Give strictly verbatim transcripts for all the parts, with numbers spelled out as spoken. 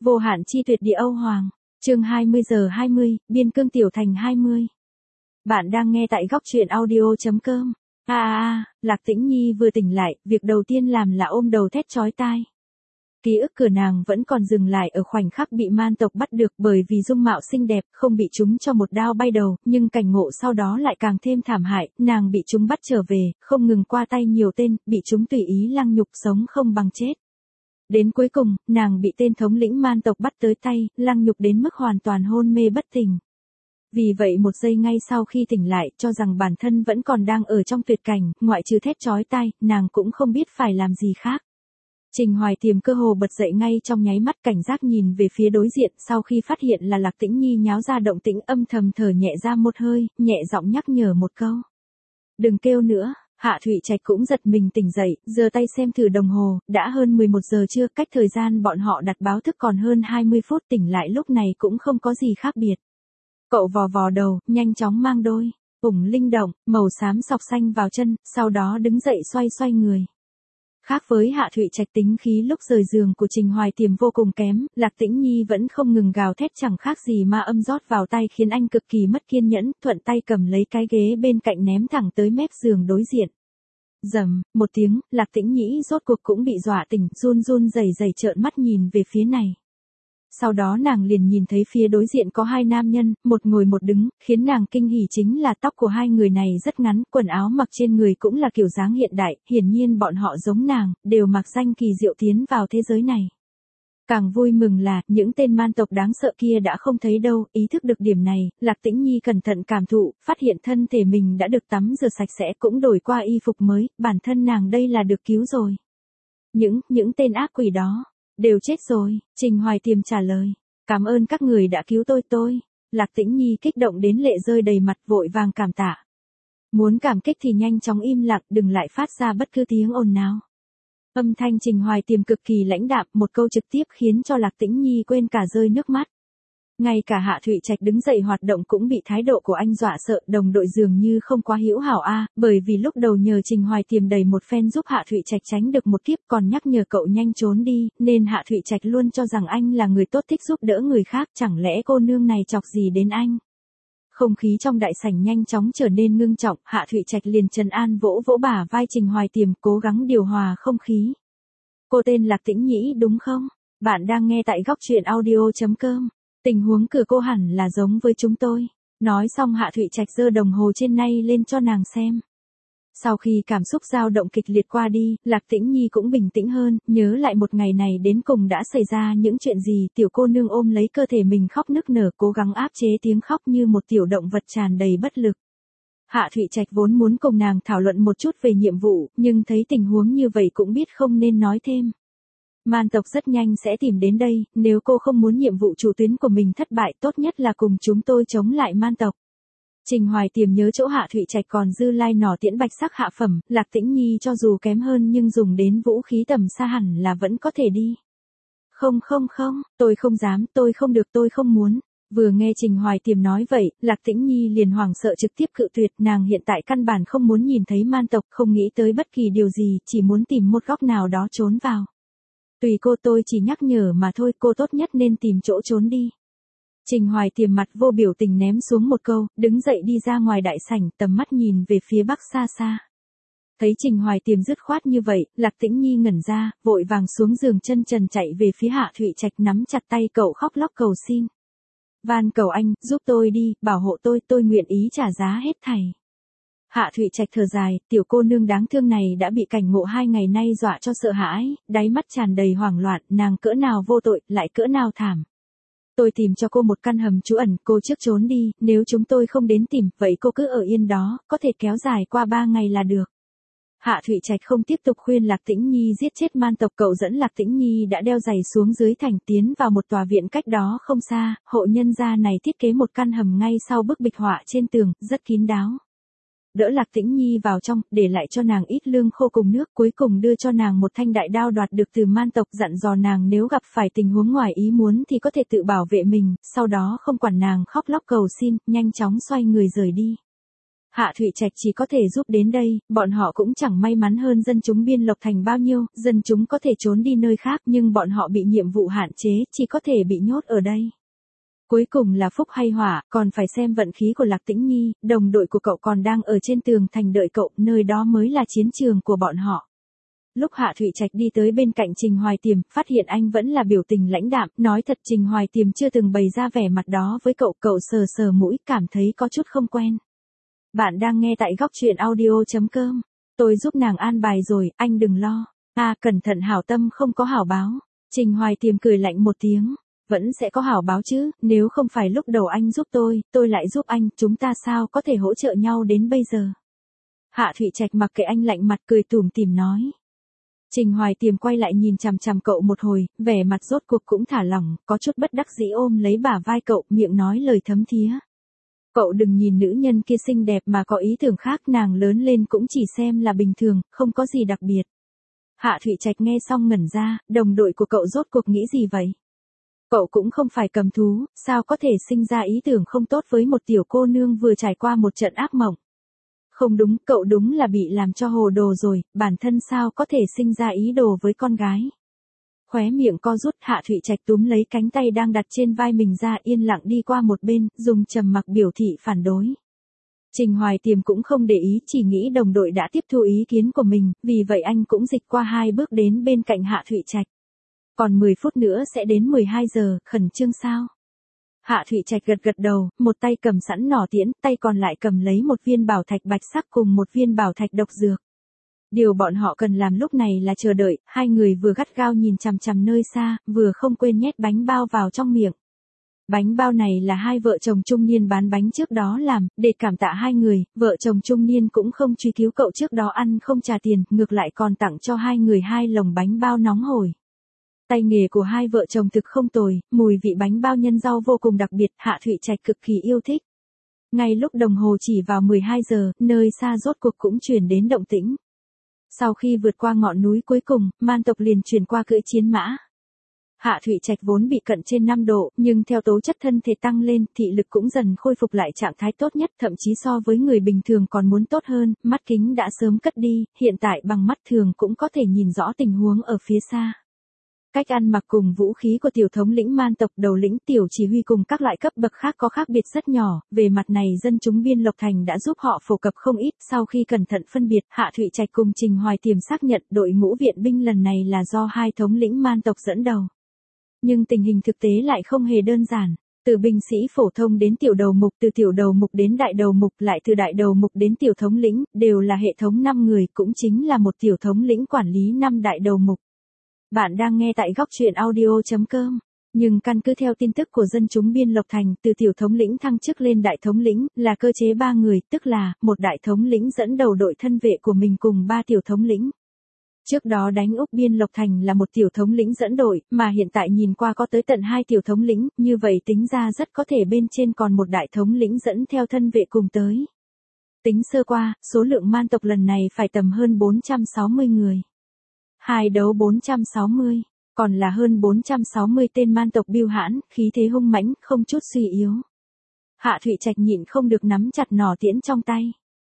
Vô hạn chi tuyệt địa Âu Hoàng. Chương hai mươi giờ hai mươi, biên cương tiểu thành hai mươi. Bạn đang nghe tại góc truyện audio chấm com. A a a, Lạc Tĩnh Nhi vừa tỉnh lại, việc đầu tiên làm là ôm đầu thét chói tai. Ký ức của nàng vẫn còn dừng lại ở khoảnh khắc bị man tộc bắt được, bởi vì dung mạo xinh đẹp, không bị chúng cho một đao bay đầu, nhưng cảnh ngộ sau đó lại càng thêm thảm hại, nàng bị chúng bắt trở về, không ngừng qua tay nhiều tên, bị chúng tùy ý lăng nhục sống không bằng chết. Đến cuối cùng, nàng bị tên thống lĩnh man tộc bắt tới tay, lăng nhục đến mức hoàn toàn hôn mê bất tỉnh. Vì vậy một giây ngay sau khi tỉnh lại, cho rằng bản thân vẫn còn đang ở trong tuyệt cảnh, ngoại trừ thét chói tai, nàng cũng không biết phải làm gì khác. Trình Hoài Tiềm cơ hồ bật dậy ngay trong nháy mắt, cảnh giác nhìn về phía đối diện, sau khi phát hiện là Lạc Tĩnh Nhi nháo ra động tĩnh, âm thầm thở nhẹ ra một hơi, nhẹ giọng nhắc nhở một câu. Đừng kêu nữa. Hạ Thụy Trạch cũng giật mình tỉnh dậy, giơ tay xem thử đồng hồ, đã hơn mười một giờ trưa, cách thời gian bọn họ đặt báo thức còn hơn hai mươi phút, tỉnh lại lúc này cũng không có gì khác biệt. Cậu vò vò đầu, nhanh chóng mang đôi ủng linh động, màu xám sọc xanh vào chân, sau đó đứng dậy xoay xoay người. Khác với Hạ Thụy Trạch, tính khí lúc rời giường của Trình Hoài Tiềm vô cùng kém, Lạc Tĩnh Nhi vẫn không ngừng gào thét chẳng khác gì ma âm rót vào tai, khiến anh cực kỳ mất kiên nhẫn, thuận tay cầm lấy cái ghế bên cạnh ném thẳng tới mép giường đối diện. Rầm, một tiếng, Lạc Tĩnh Nhĩ rốt cuộc cũng bị dọa tỉnh, run run rẩy rẩy trợn mắt nhìn về phía này. Sau đó nàng liền nhìn thấy phía đối diện có hai nam nhân, một ngồi một đứng, khiến nàng kinh hỉ chính là tóc của hai người này rất ngắn, quần áo mặc trên người cũng là kiểu dáng hiện đại, hiển nhiên bọn họ giống nàng, đều mặc danh kỳ diệu tiến vào thế giới này. Càng vui mừng là, những tên man tộc đáng sợ kia đã không thấy đâu, ý thức được điểm này, Lạc Tĩnh Nhi cẩn thận cảm thụ, phát hiện thân thể mình đã được tắm rửa sạch sẽ, cũng đổi qua y phục mới, bản thân nàng đây là được cứu rồi. Những, những tên ác quỷ đó, đều chết rồi, Trình Hoài Tiềm trả lời. Cảm ơn các người đã cứu tôi tôi. Lạc Tĩnh Nhi kích động đến lệ rơi đầy mặt, vội vàng cảm tạ. Muốn cảm kích thì nhanh chóng im lặng, đừng lại phát ra bất cứ tiếng ồn nào. Âm thanh Trình Hoài Tiềm cực kỳ lãnh đạm, một câu trực tiếp khiến cho Lạc Tĩnh Nhi quên cả rơi nước mắt. Ngay cả Hạ Thụy Trạch đứng dậy hoạt động cũng bị thái độ của anh dọa sợ, đồng đội dường như không quá hữu hảo a, bởi vì lúc đầu nhờ Trình Hoài Tiềm đầy một phen giúp Hạ Thụy Trạch tránh được một kiếp, còn nhắc nhở cậu nhanh trốn đi, nên Hạ Thụy Trạch luôn cho rằng anh là người tốt thích giúp đỡ người khác, chẳng lẽ cô nương này chọc gì đến anh. Không khí trong đại sảnh nhanh chóng trở nên ngưng trọng, Hạ Thụy Trạch liền trấn an vỗ vỗ bả vai Trình Hoài Tiềm, cố gắng điều hòa không khí. Cô tên Lạc Tĩnh Nhĩ đúng không? Bạn đang nghe tại góc truyện audio chấm com. Tình huống cửa cô hẳn là giống với chúng tôi. Nói xong Hạ Thụy Trạch giơ đồng hồ trên nay lên cho nàng xem. Sau khi cảm xúc dao động kịch liệt qua đi, Lạc Tĩnh Nhi cũng bình tĩnh hơn, nhớ lại một ngày này đến cùng đã xảy ra những chuyện gì, tiểu cô nương ôm lấy cơ thể mình khóc nức nở, cố gắng áp chế tiếng khóc như một tiểu động vật tràn đầy bất lực. Hạ Thụy Trạch vốn muốn cùng nàng thảo luận một chút về nhiệm vụ, nhưng thấy tình huống như vậy cũng biết không nên nói thêm. Man tộc rất nhanh sẽ tìm đến đây, nếu cô không muốn nhiệm vụ chủ tuyến của mình thất bại, tốt nhất là cùng chúng tôi chống lại man tộc. Trình Hoài Tiềm nhớ chỗ Hạ Thụy Trạch còn dư lai nỏ tiễn bạch sắc hạ phẩm, Lạc Tĩnh Nhi cho dù kém hơn nhưng dùng đến vũ khí tầm xa hẳn là vẫn có thể đi. Không không không, tôi không dám, tôi không được, tôi không muốn. Vừa nghe Trình Hoài Tiềm nói vậy, Lạc Tĩnh Nhi liền hoảng sợ trực tiếp cự tuyệt, nàng hiện tại căn bản không muốn nhìn thấy man tộc, không nghĩ tới bất kỳ điều gì, chỉ muốn tìm một góc nào đó trốn vào. Tùy cô, tôi chỉ nhắc nhở mà thôi, cô tốt nhất nên tìm chỗ trốn đi. Trình Hoài Tiềm mặt vô biểu tình ném xuống một câu, đứng dậy đi ra ngoài đại sảnh, tầm mắt nhìn về phía bắc xa xa. Thấy Trình Hoài Tiềm dứt khoát như vậy, Lạc Tĩnh Nhi ngẩn ra, vội vàng xuống giường chân trần chạy về phía Hạ Thụy Trạch, nắm chặt tay cậu khóc lóc cầu xin. Van cầu anh, giúp tôi đi, bảo hộ tôi, tôi nguyện ý trả giá hết thảy. Hạ Thụy Trạch thở dài, tiểu cô nương đáng thương này đã bị cảnh ngộ hai ngày nay dọa cho sợ hãi, đáy mắt tràn đầy hoảng loạn, nàng cỡ nào vô tội, lại cỡ nào thảm. Tôi tìm cho cô một căn hầm trú ẩn, cô trước trốn đi, nếu chúng tôi không đến tìm, vậy cô cứ ở yên đó, có thể kéo dài qua ba ngày là được. Hạ Thụy Trạch không tiếp tục khuyên Lạc Tĩnh Nhi giết chết man tộc, cậu dẫn Lạc Tĩnh Nhi đã đeo giày xuống dưới thành, tiến vào một tòa viện cách đó không xa, hộ nhân gia này thiết kế một căn hầm ngay sau bức bích họa trên tường, rất kín đáo. Đỡ Lạc Tĩnh Nhi vào trong, để lại cho nàng ít lương khô cùng nước, cuối cùng đưa cho nàng một thanh đại đao đoạt được từ man tộc, dặn dò nàng nếu gặp phải tình huống ngoài ý muốn thì có thể tự bảo vệ mình, sau đó không quản nàng khóc lóc cầu xin, nhanh chóng xoay người rời đi. Hạ Thụy Trạch chỉ có thể giúp đến đây, bọn họ cũng chẳng may mắn hơn dân chúng Biên Lộc Thành bao nhiêu, dân chúng có thể trốn đi nơi khác nhưng bọn họ bị nhiệm vụ hạn chế, chỉ có thể bị nhốt ở đây. Cuối cùng là phúc hay họa, còn phải xem vận khí của Lạc Tĩnh Nhi, đồng đội của cậu còn đang ở trên tường thành đợi cậu, nơi đó mới là chiến trường của bọn họ. Lúc Hạ Thụy Trạch đi tới bên cạnh Trình Hoài Tiềm, phát hiện anh vẫn là biểu tình lãnh đạm, nói thật Trình Hoài Tiềm chưa từng bày ra vẻ mặt đó với cậu, cậu sờ sờ mũi, cảm thấy có chút không quen. Bạn đang nghe tại góc truyện audio.com. Tôi giúp nàng an bài rồi, anh đừng lo. À, cẩn thận hảo tâm không có hảo báo. Trình Hoài Tiềm cười lạnh một tiếng. Vẫn sẽ có hảo báo chứ, nếu không phải lúc đầu anh giúp tôi, tôi lại giúp anh, chúng ta sao có thể hỗ trợ nhau đến bây giờ. Hạ Thụy Trạch mặc kệ anh lạnh mặt cười tủm tỉm nói. Trình Hoài Tiềm quay lại nhìn chằm chằm cậu một hồi, vẻ mặt rốt cuộc cũng thả lỏng, có chút bất đắc dĩ ôm lấy bả vai cậu, miệng nói lời thấm thía. Cậu đừng nhìn nữ nhân kia xinh đẹp mà có ý tưởng khác, nàng lớn lên cũng chỉ xem là bình thường, không có gì đặc biệt. Hạ Thụy Trạch nghe xong ngẩn ra, đồng đội của cậu rốt cuộc nghĩ gì vậy? Cậu cũng không phải cầm thú, sao có thể sinh ra ý tưởng không tốt với một tiểu cô nương vừa trải qua một trận ác mộng? Không đúng, cậu đúng là bị làm cho hồ đồ rồi, bản thân sao có thể sinh ra ý đồ với con gái? Khóe miệng co rút, Hạ Thụy Trạch túm lấy cánh tay đang đặt trên vai mình ra, yên lặng đi qua một bên, dùng trầm mặc biểu thị phản đối. Trình Hoài Tiềm cũng không để ý, chỉ nghĩ đồng đội đã tiếp thu ý kiến của mình, vì vậy anh cũng dịch qua hai bước đến bên cạnh Hạ Thụy Trạch. Còn mười phút nữa sẽ đến mười hai giờ, khẩn trương sao? Hạ Thụy Trạch gật gật đầu, một tay cầm sẵn nỏ tiễn, tay còn lại cầm lấy một viên bảo thạch bạch sắc cùng một viên bảo thạch độc dược. Điều bọn họ cần làm lúc này là chờ đợi, hai người vừa gắt gao nhìn chằm chằm nơi xa, vừa không quên nhét bánh bao vào trong miệng. Bánh bao này là hai vợ chồng trung niên bán bánh trước đó làm, để cảm tạ hai người, vợ chồng trung niên cũng không truy cứu cậu trước đó ăn không trả tiền, ngược lại còn tặng cho hai người hai lồng bánh bao nóng hổi. Tay nghề của hai vợ chồng thực không tồi, mùi vị bánh bao nhân rau vô cùng đặc biệt, Hạ Thụy Trạch cực kỳ yêu thích. Ngay lúc đồng hồ chỉ vào mười hai giờ, nơi xa rốt cuộc cũng truyền đến động tĩnh. Sau khi vượt qua ngọn núi cuối cùng, man tộc liền chuyển qua cưỡi chiến mã. Hạ Thụy Trạch vốn bị cận trên năm độ, nhưng theo tố chất thân thể tăng lên, thị lực cũng dần khôi phục lại trạng thái tốt nhất, thậm chí so với người bình thường còn muốn tốt hơn, mắt kính đã sớm cất đi, hiện tại bằng mắt thường cũng có thể nhìn rõ tình huống ở phía xa. Cách ăn mặc cùng vũ khí của tiểu thống lĩnh man tộc đầu lĩnh tiểu chỉ huy cùng các loại cấp bậc khác có khác biệt rất nhỏ, về mặt này dân chúng Biên Lộc Thành đã giúp họ phổ cập không ít, sau khi cẩn thận phân biệt, Hạ Thụy Trạch cùng Trình Hoài Tiềm xác nhận đội ngũ viện binh lần này là do hai thống lĩnh man tộc dẫn đầu. Nhưng tình hình thực tế lại không hề đơn giản. Từ binh sĩ phổ thông đến tiểu đầu mục, từ tiểu đầu mục đến đại đầu mục, lại từ đại đầu mục đến tiểu thống lĩnh, đều là hệ thống năm người, cũng chính là một tiểu thống lĩnh quản lý năm đại đầu mục. Bạn đang nghe tại góc truyện audio.com. Nhưng căn cứ theo tin tức của dân chúng Biên Lộc Thành, từ tiểu thống lĩnh thăng chức lên đại thống lĩnh, là cơ chế ba người, tức là, một đại thống lĩnh dẫn đầu đội thân vệ của mình cùng ba tiểu thống lĩnh. Trước đó đánh úp Biên Lộc Thành là một tiểu thống lĩnh dẫn đội, mà hiện tại nhìn qua có tới tận hai tiểu thống lĩnh, như vậy tính ra rất có thể bên trên còn một đại thống lĩnh dẫn theo thân vệ cùng tới. Tính sơ qua, số lượng man tộc lần này phải tầm hơn bốn trăm sáu mươi người. Hai đấu bốn trăm sáu mươi, còn là hơn bốn trăm sáu mươi tên man tộc biêu hãn, khí thế hung mãnh, không chút suy yếu. Hạ Thụy Trạch nhịn không được nắm chặt nỏ tiễn trong tay.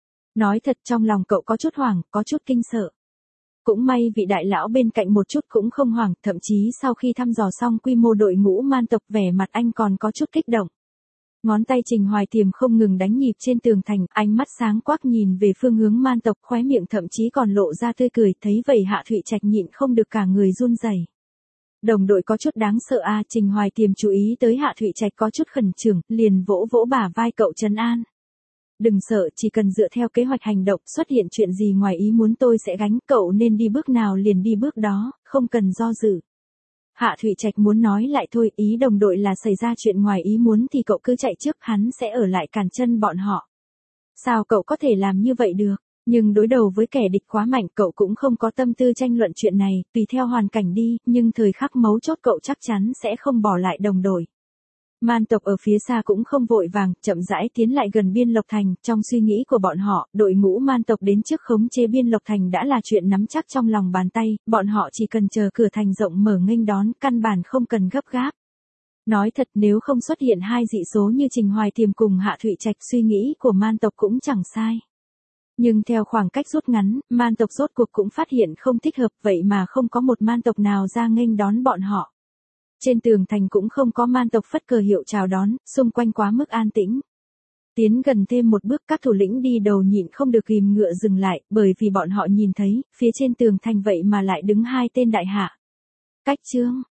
Nói thật trong lòng cậu có chút hoảng, có chút kinh sợ. Cũng may vị đại lão bên cạnh một chút cũng không hoảng, thậm chí sau khi thăm dò xong quy mô đội ngũ man tộc vẻ mặt anh còn có chút kích động. Ngón tay Trình Hoài Tiềm không ngừng đánh nhịp trên tường thành, ánh mắt sáng quắc nhìn về phương hướng man tộc, khóe miệng thậm chí còn lộ ra tươi cười, thấy vậy Hạ Thụy Trạch nhịn không được cả người run rẩy. Đồng đội có chút đáng sợ à, Trình Hoài Tiềm chú ý tới Hạ Thụy Trạch có chút khẩn trương, liền vỗ vỗ bả vai cậu trấn an. Đừng sợ, chỉ cần dựa theo kế hoạch hành động, xuất hiện chuyện gì ngoài ý muốn tôi sẽ gánh, cậu nên đi bước nào liền đi bước đó, không cần do dự. Hạ Thụy Trạch muốn nói lại thôi, ý đồng đội là xảy ra chuyện ngoài ý muốn thì cậu cứ chạy trước, hắn sẽ ở lại cản chân bọn họ. Sao cậu có thể làm như vậy được? Nhưng đối đầu với kẻ địch quá mạnh, cậu cũng không có tâm tư tranh luận chuyện này, tùy theo hoàn cảnh đi, nhưng thời khắc mấu chốt cậu chắc chắn sẽ không bỏ lại đồng đội. Man tộc ở phía xa cũng không vội vàng, chậm rãi tiến lại gần Biên Lộc Thành, trong suy nghĩ của bọn họ, đội ngũ man tộc đến trước khống chế Biên Lộc Thành đã là chuyện nắm chắc trong lòng bàn tay, bọn họ chỉ cần chờ cửa thành rộng mở nghênh đón, căn bản không cần gấp gáp. Nói thật nếu không xuất hiện hai dị số như Trình Hoài Tiềm cùng Hạ Thụy Trạch suy nghĩ của man tộc cũng chẳng sai. Nhưng theo khoảng cách rút ngắn, man tộc rốt cuộc cũng phát hiện không thích hợp vậy mà không có một man tộc nào ra nghênh đón bọn họ. Trên tường thành cũng không có man tộc phất cờ hiệu chào đón, xung quanh quá mức an tĩnh. Tiến gần thêm một bước các thủ lĩnh đi đầu nhịn không được ghim ngựa dừng lại, bởi vì bọn họ nhìn thấy, phía trên tường thành vậy mà lại đứng hai tên đại hạ. Cách Trương,